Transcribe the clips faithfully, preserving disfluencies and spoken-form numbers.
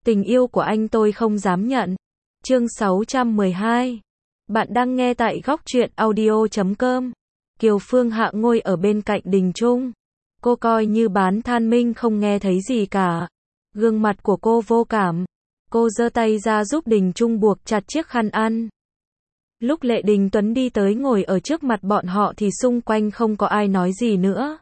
Tình yêu của anh tôi không dám nhận. Chương sáu trăm mười hai. Bạn đang nghe tại góc truyện audio chấm com. Kiều Phương Hạ ngồi ở bên cạnh Đình Trung. Cô coi như bán than minh không nghe thấy gì cả. Gương mặt của cô vô cảm. Cô giơ tay ra giúp Đình Trung buộc chặt chiếc khăn ăn. Lúc Lệ Đình Tuấn đi tới ngồi ở trước mặt bọn họ thì xung quanh không có ai nói gì nữa.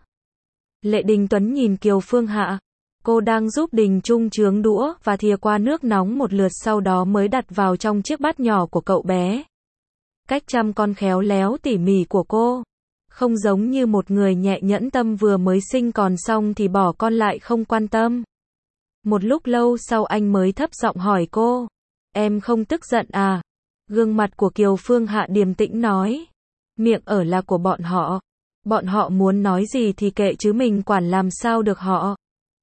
Lệ Đình Tuấn nhìn Kiều Phương Hạ. Cô đang giúp Đình Trung chướng đũa và thìa qua nước nóng một lượt, sau đó mới đặt vào trong chiếc bát nhỏ của cậu bé. Cách chăm con khéo léo tỉ mỉ của cô, không giống như một người nhẹ nhẫn tâm vừa mới sinh còn xong thì bỏ con lại không quan tâm. Một lúc lâu sau anh mới thấp giọng hỏi cô, em không tức giận à? Gương mặt của Kiều Phương Hạ điềm tĩnh nói, miệng ở là của bọn họ. Bọn họ muốn nói gì thì kệ chứ mình quản làm sao được họ.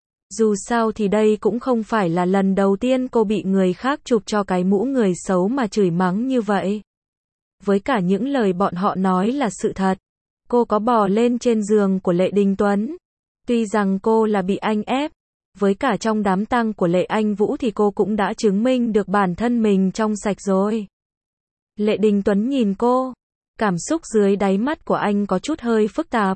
Dù sao thì đây cũng không phải là lần đầu tiên cô bị người khác chụp cho cái mũ người xấu mà chửi mắng như vậy. Với cả những lời bọn họ nói là sự thật. Cô có bò lên trên giường của Lệ Đình Tuấn. Tuy rằng cô là bị anh ép. Với cả trong đám tang của Lệ Anh Vũ thì cô cũng đã chứng minh được bản thân mình trong sạch rồi. Lệ Đình Tuấn nhìn cô. Cảm xúc dưới đáy mắt của anh có chút hơi phức tạp.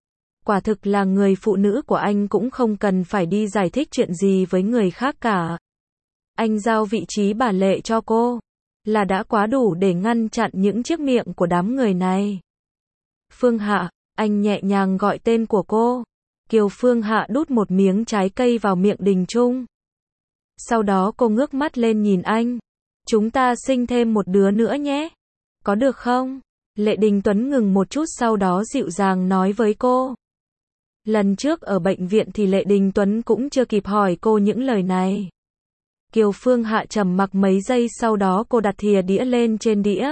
Quả thực là người phụ nữ của anh cũng không cần phải đi giải thích chuyện gì với người khác cả. Anh giao vị trí bà Lệ cho cô, là đã quá đủ để ngăn chặn những chiếc miệng của đám người này. Phương Hạ, anh nhẹ nhàng gọi tên của cô. Kiều Phương Hạ đút một miếng trái cây vào miệng Đình Trung. Sau đó cô ngước mắt lên nhìn anh. Chúng ta sinh thêm một đứa nữa nhé. Có được không? Lệ Đình Tuấn ngừng một chút sau đó dịu dàng nói với cô. Lần trước ở bệnh viện thì Lệ Đình Tuấn cũng chưa kịp hỏi cô những lời này. Kiều Phương Hạ trầm mặc mấy giây, sau đó cô đặt thìa đĩa lên trên đĩa.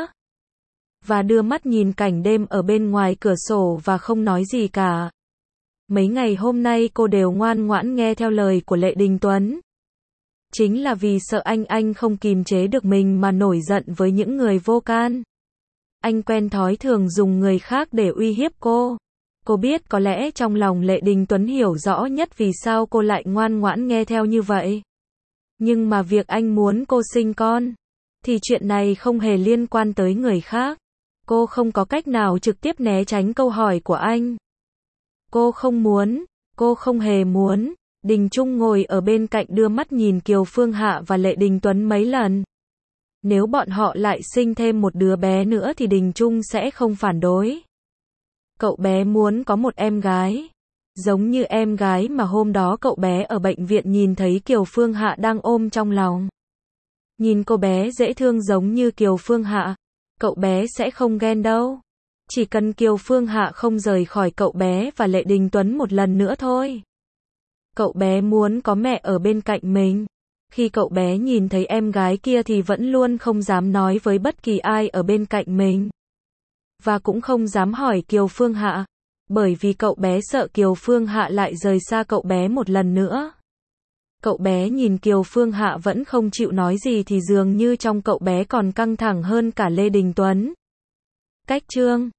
Và đưa mắt nhìn cảnh đêm ở bên ngoài cửa sổ và không nói gì cả. Mấy ngày hôm nay cô đều ngoan ngoãn nghe theo lời của Lệ Đình Tuấn. Chính là vì sợ anh anh không kìm chế được mình mà nổi giận với những người vô can. Anh quen thói thường dùng người khác để uy hiếp cô. Cô biết có lẽ trong lòng Lệ Đình Tuấn hiểu rõ nhất vì sao cô lại ngoan ngoãn nghe theo như vậy. Nhưng mà việc anh muốn cô sinh con, thì chuyện này không hề liên quan tới người khác. Cô không có cách nào trực tiếp né tránh câu hỏi của anh. Cô không muốn, cô không hề muốn. Đình Trung ngồi ở bên cạnh đưa mắt nhìn Kiều Phương Hạ và Lệ Đình Tuấn mấy lần. Nếu bọn họ lại sinh thêm một đứa bé nữa thì Đình Trung sẽ không phản đối. Cậu bé muốn có một em gái. Giống như em gái mà hôm đó cậu bé ở bệnh viện nhìn thấy Kiều Phương Hạ đang ôm trong lòng. Nhìn cô bé dễ thương giống như Kiều Phương Hạ, cậu bé sẽ không ghen đâu. Chỉ cần Kiều Phương Hạ không rời khỏi cậu bé và Lệ Đình Tuấn một lần nữa thôi. Cậu bé muốn có mẹ ở bên cạnh mình. Khi cậu bé nhìn thấy em gái kia thì vẫn luôn không dám nói với bất kỳ ai ở bên cạnh mình. Và cũng không dám hỏi Kiều Phương Hạ. Bởi vì cậu bé sợ Kiều Phương Hạ lại rời xa cậu bé một lần nữa. Cậu bé nhìn Kiều Phương Hạ vẫn không chịu nói gì thì dường như trong cậu bé còn căng thẳng hơn cả Lê Đình Tuấn. Cách chương